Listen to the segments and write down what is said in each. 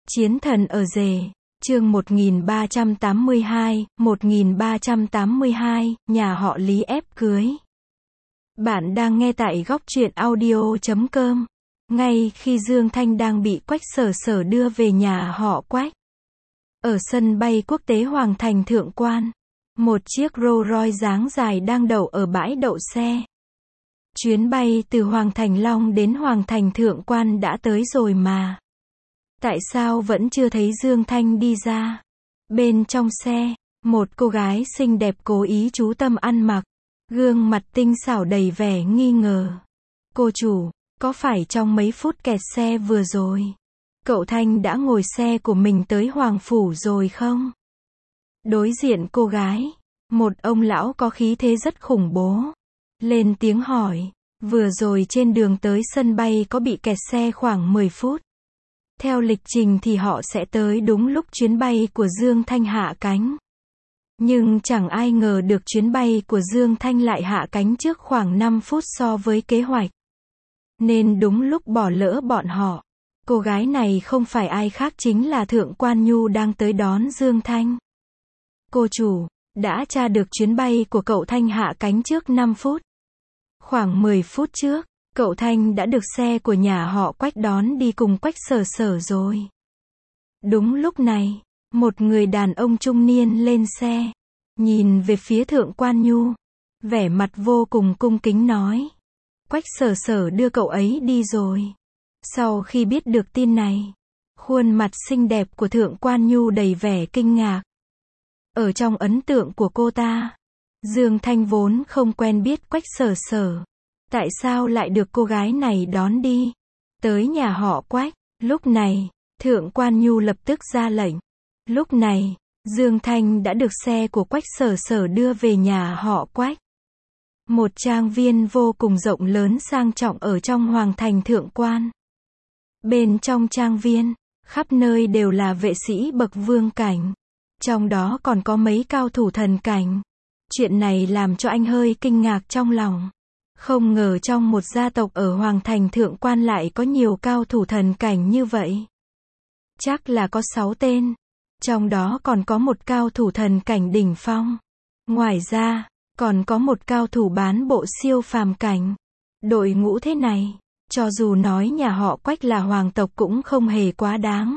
Chiến thần ở rể, chương 1382, nhà họ Lý ép cưới. Bạn đang nghe tại góc truyện audio.com. Ngay khi Dương Thanh đang bị Quách Sở Sở đưa về nhà họ Quách. Ở sân bay quốc tế Hoàng Thành Thượng Quan, một chiếc Rolls Royce dáng dài đang đậu ở bãi đậu xe. Chuyến bay từ Hoàng Thành Long đến Hoàng Thành Thượng Quan đã tới rồi mà. Tại sao vẫn chưa thấy Dương Thanh đi ra? Bên trong xe, một cô gái xinh đẹp cố ý chú tâm ăn mặc, gương mặt tinh xảo đầy vẻ nghi ngờ. Cô chủ, có phải trong mấy phút kẹt xe vừa rồi, cậu Thanh đã ngồi xe của mình tới Hoàng Phủ rồi không? Đối diện cô gái, một ông lão có khí thế rất khủng bố, lên tiếng hỏi, vừa rồi trên đường tới sân bay có bị kẹt xe khoảng 10 phút. Theo lịch trình thì họ sẽ tới đúng lúc chuyến bay của Dương Thanh hạ cánh. Nhưng chẳng ai ngờ được chuyến bay của Dương Thanh lại hạ cánh trước khoảng 5 phút so với kế hoạch. Nên đúng lúc bỏ lỡ bọn họ. Cô gái này không phải ai khác chính là Thượng Quan Nhu đang tới đón Dương Thanh. Cô chủ, đã tra được chuyến bay của cậu Thanh hạ cánh trước 5 phút. Khoảng 10 phút trước, cậu Thanh đã được xe của nhà họ Quách đón đi cùng Quách Sở Sở rồi. Đúng lúc này, một người đàn ông trung niên lên xe, nhìn về phía Thượng Quan Nhu, vẻ mặt vô cùng cung kính nói. Quách Sở Sở đưa cậu ấy đi rồi. Sau khi biết được tin này, khuôn mặt xinh đẹp của Thượng Quan Nhu đầy vẻ kinh ngạc. Ở trong ấn tượng của cô ta, Dương Thanh vốn không quen biết Quách Sở Sở. Tại sao lại được cô gái này đón đi tới nhà họ Quách? Lúc này, Thượng Quan Nhu lập tức ra lệnh. Lúc này, Dương Thanh đã được xe của Quách Sở Sở đưa về nhà họ Quách. Một trang viên vô cùng rộng lớn sang trọng ở trong Hoàng Thành Thượng Quan. Bên trong trang viên, khắp nơi đều là vệ sĩ bậc vương cảnh. Trong đó còn có mấy cao thủ thần cảnh. Chuyện này làm cho anh hơi kinh ngạc trong lòng. Không ngờ trong một gia tộc ở Hoàng Thành Thượng Quan lại có nhiều cao thủ thần cảnh như vậy. Chắc là có 6 tên. Trong đó còn có một cao thủ thần cảnh đỉnh phong. Ngoài ra, còn có một cao thủ bán bộ siêu phàm cảnh. Đội ngũ thế này, cho dù nói nhà họ Quách là hoàng tộc cũng không hề quá đáng.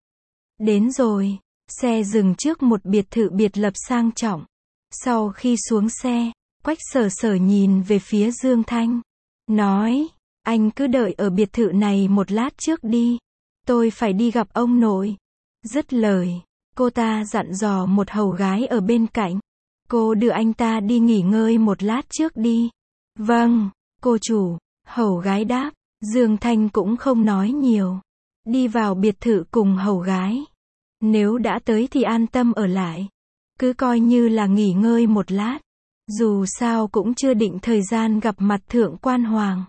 Đến rồi, xe dừng trước một biệt thự biệt lập sang trọng. Sau khi xuống xe, Quách Sở Sở nhìn về phía Dương Thanh, nói, anh cứ đợi ở biệt thự này một lát trước đi, tôi phải đi gặp ông nội. Dứt lời, cô ta dặn dò một hầu gái ở bên cạnh, cô đưa anh ta đi nghỉ ngơi một lát trước đi. Vâng, cô chủ, hầu gái đáp. Dương Thanh cũng không nói nhiều, đi vào biệt thự cùng hầu gái. Nếu đã tới thì an tâm ở lại, cứ coi như là nghỉ ngơi một lát. Dù sao cũng chưa định thời gian gặp mặt Thượng Quan Hoàng.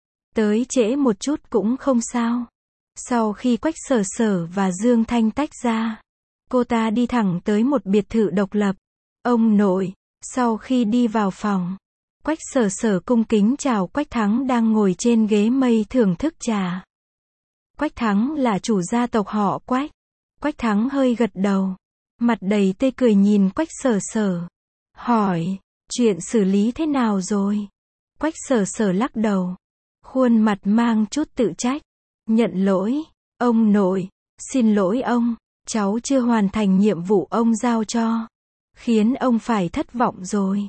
Tới trễ một chút cũng không sao. Sau khi Quách Sở Sở và Dương Thanh tách ra, cô ta đi thẳng tới một biệt thự độc lập. Ông nội, sau khi đi vào phòng, Quách Sở Sở cung kính chào Quách Thắng đang ngồi trên ghế mây thưởng thức trà. Quách Thắng là chủ gia tộc họ Quách. Quách Thắng hơi gật đầu, mặt đầy tươi cười nhìn Quách Sở Sở, hỏi, chuyện xử lý thế nào rồi? Quách Sở Sở lắc đầu, khuôn mặt mang chút tự trách, nhận lỗi, ông nội, xin lỗi ông, cháu chưa hoàn thành nhiệm vụ ông giao cho, khiến ông phải thất vọng rồi.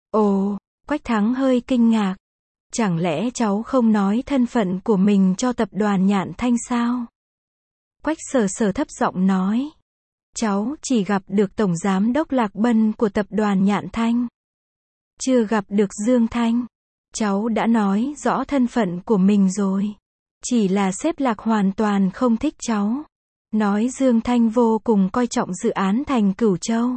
Ồ, Quách Thắng hơi kinh ngạc, chẳng lẽ cháu không nói thân phận của mình cho tập đoàn Nhạn Thanh sao? Quách Sở Sở thấp giọng nói, cháu chỉ gặp được Tổng Giám đốc Lạc Bân của tập đoàn Nhạn Thanh. Chưa gặp được Dương Thanh. Cháu đã nói rõ thân phận của mình rồi. Chỉ là sếp Lạc hoàn toàn không thích cháu. Nói Dương Thanh vô cùng coi trọng dự án thành Cửu Châu.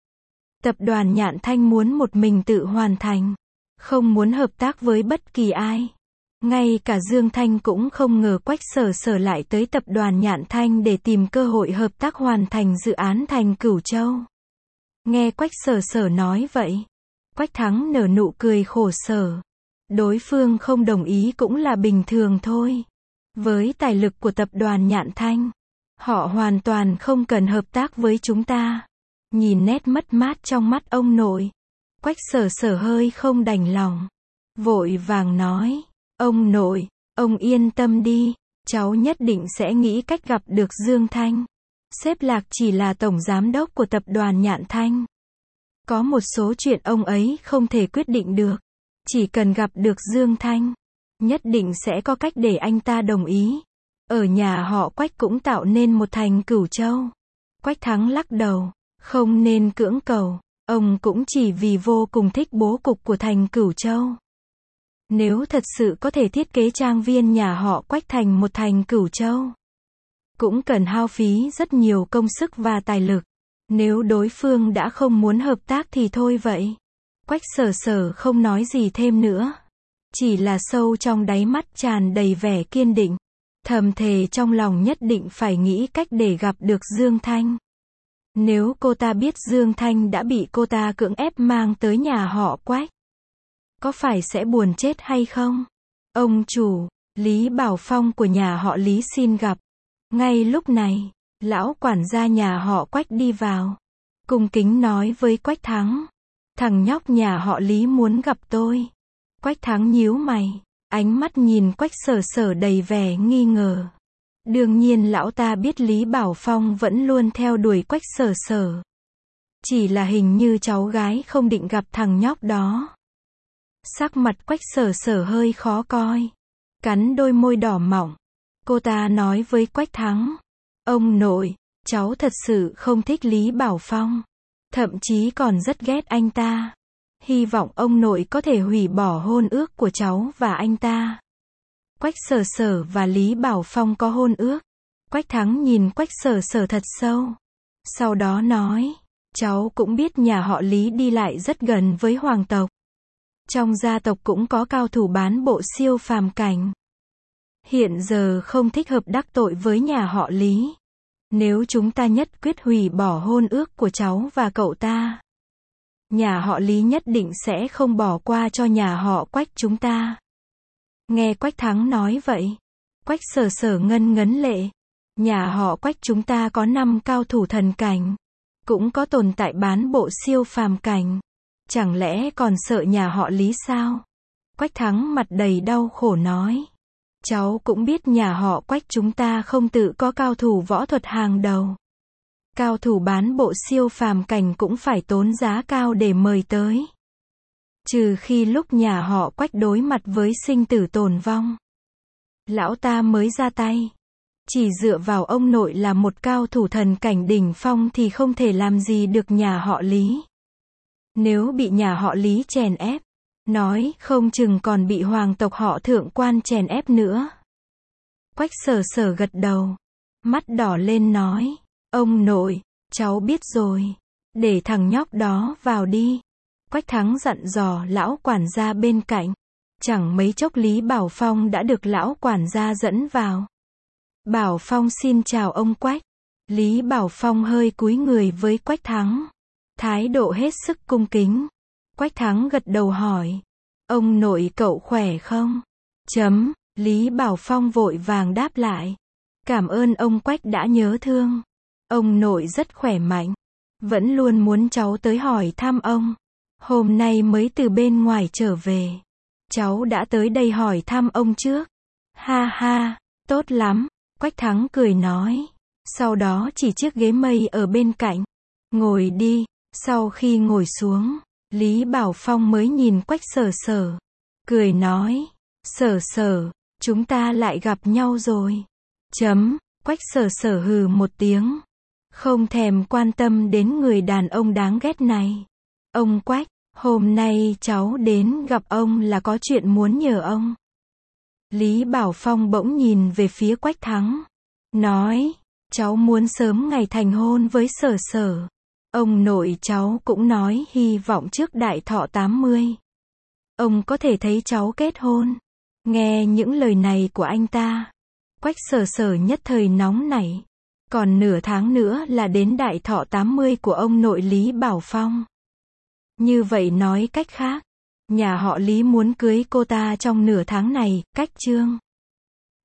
Tập đoàn Nhạn Thanh muốn một mình tự hoàn thành. Không muốn hợp tác với bất kỳ ai. Ngay cả Dương Thanh cũng không ngờ Quách Sở Sở lại tới tập đoàn Nhạn Thanh để tìm cơ hội hợp tác hoàn thành dự án thành Cửu Châu. Nghe Quách Sở Sở nói vậy, Quách Thắng nở nụ cười khổ sở. Đối phương không đồng ý cũng là bình thường thôi. Với tài lực của tập đoàn Nhạn Thanh, Họ hoàn toàn không cần hợp tác với chúng ta. Nhìn nét mất mát trong mắt ông nội, Quách Sở Sở hơi không đành lòng. Vội vàng nói, ông nội, ông yên tâm đi, cháu nhất định sẽ nghĩ cách gặp được Dương Thanh. Sếp Lạc chỉ là tổng giám đốc của tập đoàn Nhạn Thanh. Có một số chuyện ông ấy không thể quyết định được. Chỉ cần gặp được Dương Thanh, nhất định sẽ có cách để anh ta đồng ý. Ở nhà họ Quách cũng tạo nên một thành Cửu Châu. Quách Thắng lắc đầu, không nên cưỡng cầu, ông cũng chỉ vì vô cùng thích bố cục của thành Cửu Châu. Nếu thật sự có thể thiết kế trang viên nhà họ Quách thành một thành Cửu Châu, cũng cần hao phí rất nhiều công sức và tài lực. Nếu đối phương đã không muốn hợp tác thì thôi vậy. Quách Sở Sở không nói gì thêm nữa. Chỉ là sâu trong đáy mắt tràn đầy vẻ kiên định. Thầm thề trong lòng nhất định phải nghĩ cách để gặp được Dương Thanh. Nếu cô ta biết Dương Thanh đã bị cô ta cưỡng ép mang tới nhà họ Quách, có phải sẽ buồn chết hay không? Ông chủ, Lý Bảo Phong của nhà họ Lý xin gặp. Ngay lúc này, lão quản gia nhà họ Quách đi vào. Cung kính nói với Quách Thắng. Thằng nhóc nhà họ Lý muốn gặp tôi. Quách Thắng nhíu mày. Ánh mắt nhìn Quách Sở Sở đầy vẻ nghi ngờ. Đương nhiên lão ta biết Lý Bảo Phong vẫn luôn theo đuổi Quách Sở Sở. Chỉ là hình như cháu gái không định gặp thằng nhóc đó. Sắc mặt Quách Sở Sở hơi khó coi. Cắn đôi môi đỏ mọng. Cô ta nói với Quách Thắng. Ông nội, cháu thật sự không thích Lý Bảo Phong. Thậm chí còn rất ghét anh ta. Hy vọng ông nội có thể hủy bỏ hôn ước của cháu và anh ta. Quách Sở Sở và Lý Bảo Phong có hôn ước. Quách Thắng nhìn Quách Sở Sở thật sâu. Sau đó nói, cháu cũng biết nhà họ Lý đi lại rất gần với hoàng tộc. Trong gia tộc cũng có cao thủ bán bộ siêu phàm cảnh. Hiện giờ không thích hợp đắc tội với nhà họ Lý. Nếu chúng ta nhất quyết hủy bỏ hôn ước của cháu và cậu ta, nhà họ Lý nhất định sẽ không bỏ qua cho nhà họ Quách chúng ta. Nghe Quách Thắng nói vậy, Quách Sở Sở ngân ngấn lệ. Nhà họ Quách chúng ta có 5 cao thủ thần cảnh, cũng có tồn tại bán bộ siêu phàm cảnh. Chẳng lẽ còn sợ nhà họ Lý sao? Quách Thắng mặt đầy đau khổ nói. Cháu cũng biết nhà họ Quách chúng ta không tự có cao thủ võ thuật hàng đầu. Cao thủ bán bộ siêu phàm cảnh cũng phải tốn giá cao để mời tới. Trừ khi lúc nhà họ Quách đối mặt với sinh tử tồn vong, lão ta mới ra tay. Chỉ dựa vào ông nội là một cao thủ thần cảnh đỉnh phong thì không thể làm gì được nhà họ Lý. Nếu bị nhà họ Lý chèn ép, nói không chừng còn bị hoàng tộc họ Thượng quan chèn ép nữa. Quách Sở Sở gật đầu, mắt đỏ lên nói, ông nội, cháu biết rồi, để thằng nhóc đó vào đi. Quách Thắng dặn dò lão quản gia bên cạnh. Chẳng mấy chốc Lý Bảo Phong đã được lão quản gia dẫn vào. Bảo Phong xin chào ông Quách. Lý Bảo Phong hơi cúi người với Quách Thắng, thái độ hết sức cung kính. Quách Thắng gật đầu hỏi, ông nội cậu khỏe không? Lý Bảo Phong vội vàng đáp lại, cảm ơn ông Quách đã nhớ thương. Ông nội rất khỏe mạnh, vẫn luôn muốn cháu tới hỏi thăm ông. Hôm nay mới từ bên ngoài trở về, cháu đã tới đây hỏi thăm ông trước. Ha ha, tốt lắm, Quách Thắng cười nói. Sau đó chỉ chiếc ghế mây ở bên cạnh. Ngồi đi. Sau khi ngồi xuống, Lý Bảo Phong mới nhìn Quách Sở Sở, cười nói, Sở Sở, chúng ta lại gặp nhau rồi. Quách Sở Sở hừ một tiếng, không thèm quan tâm đến người đàn ông đáng ghét này. Ông Quách, hôm nay cháu đến gặp ông là có chuyện muốn nhờ ông. Lý Bảo Phong bỗng nhìn về phía Quách Thắng, nói, cháu muốn sớm ngày thành hôn với Sở Sở. Ông nội cháu cũng nói hy vọng trước đại thọ 80, ông có thể thấy cháu kết hôn. Nghe những lời này của anh ta, Quách Sở Sở nhất thời nóng nảy. Còn nửa tháng nữa là đến đại thọ 80 của ông nội Lý Bảo Phong. Như vậy nói cách khác, nhà họ Lý muốn cưới cô ta trong nửa tháng này, cách chương.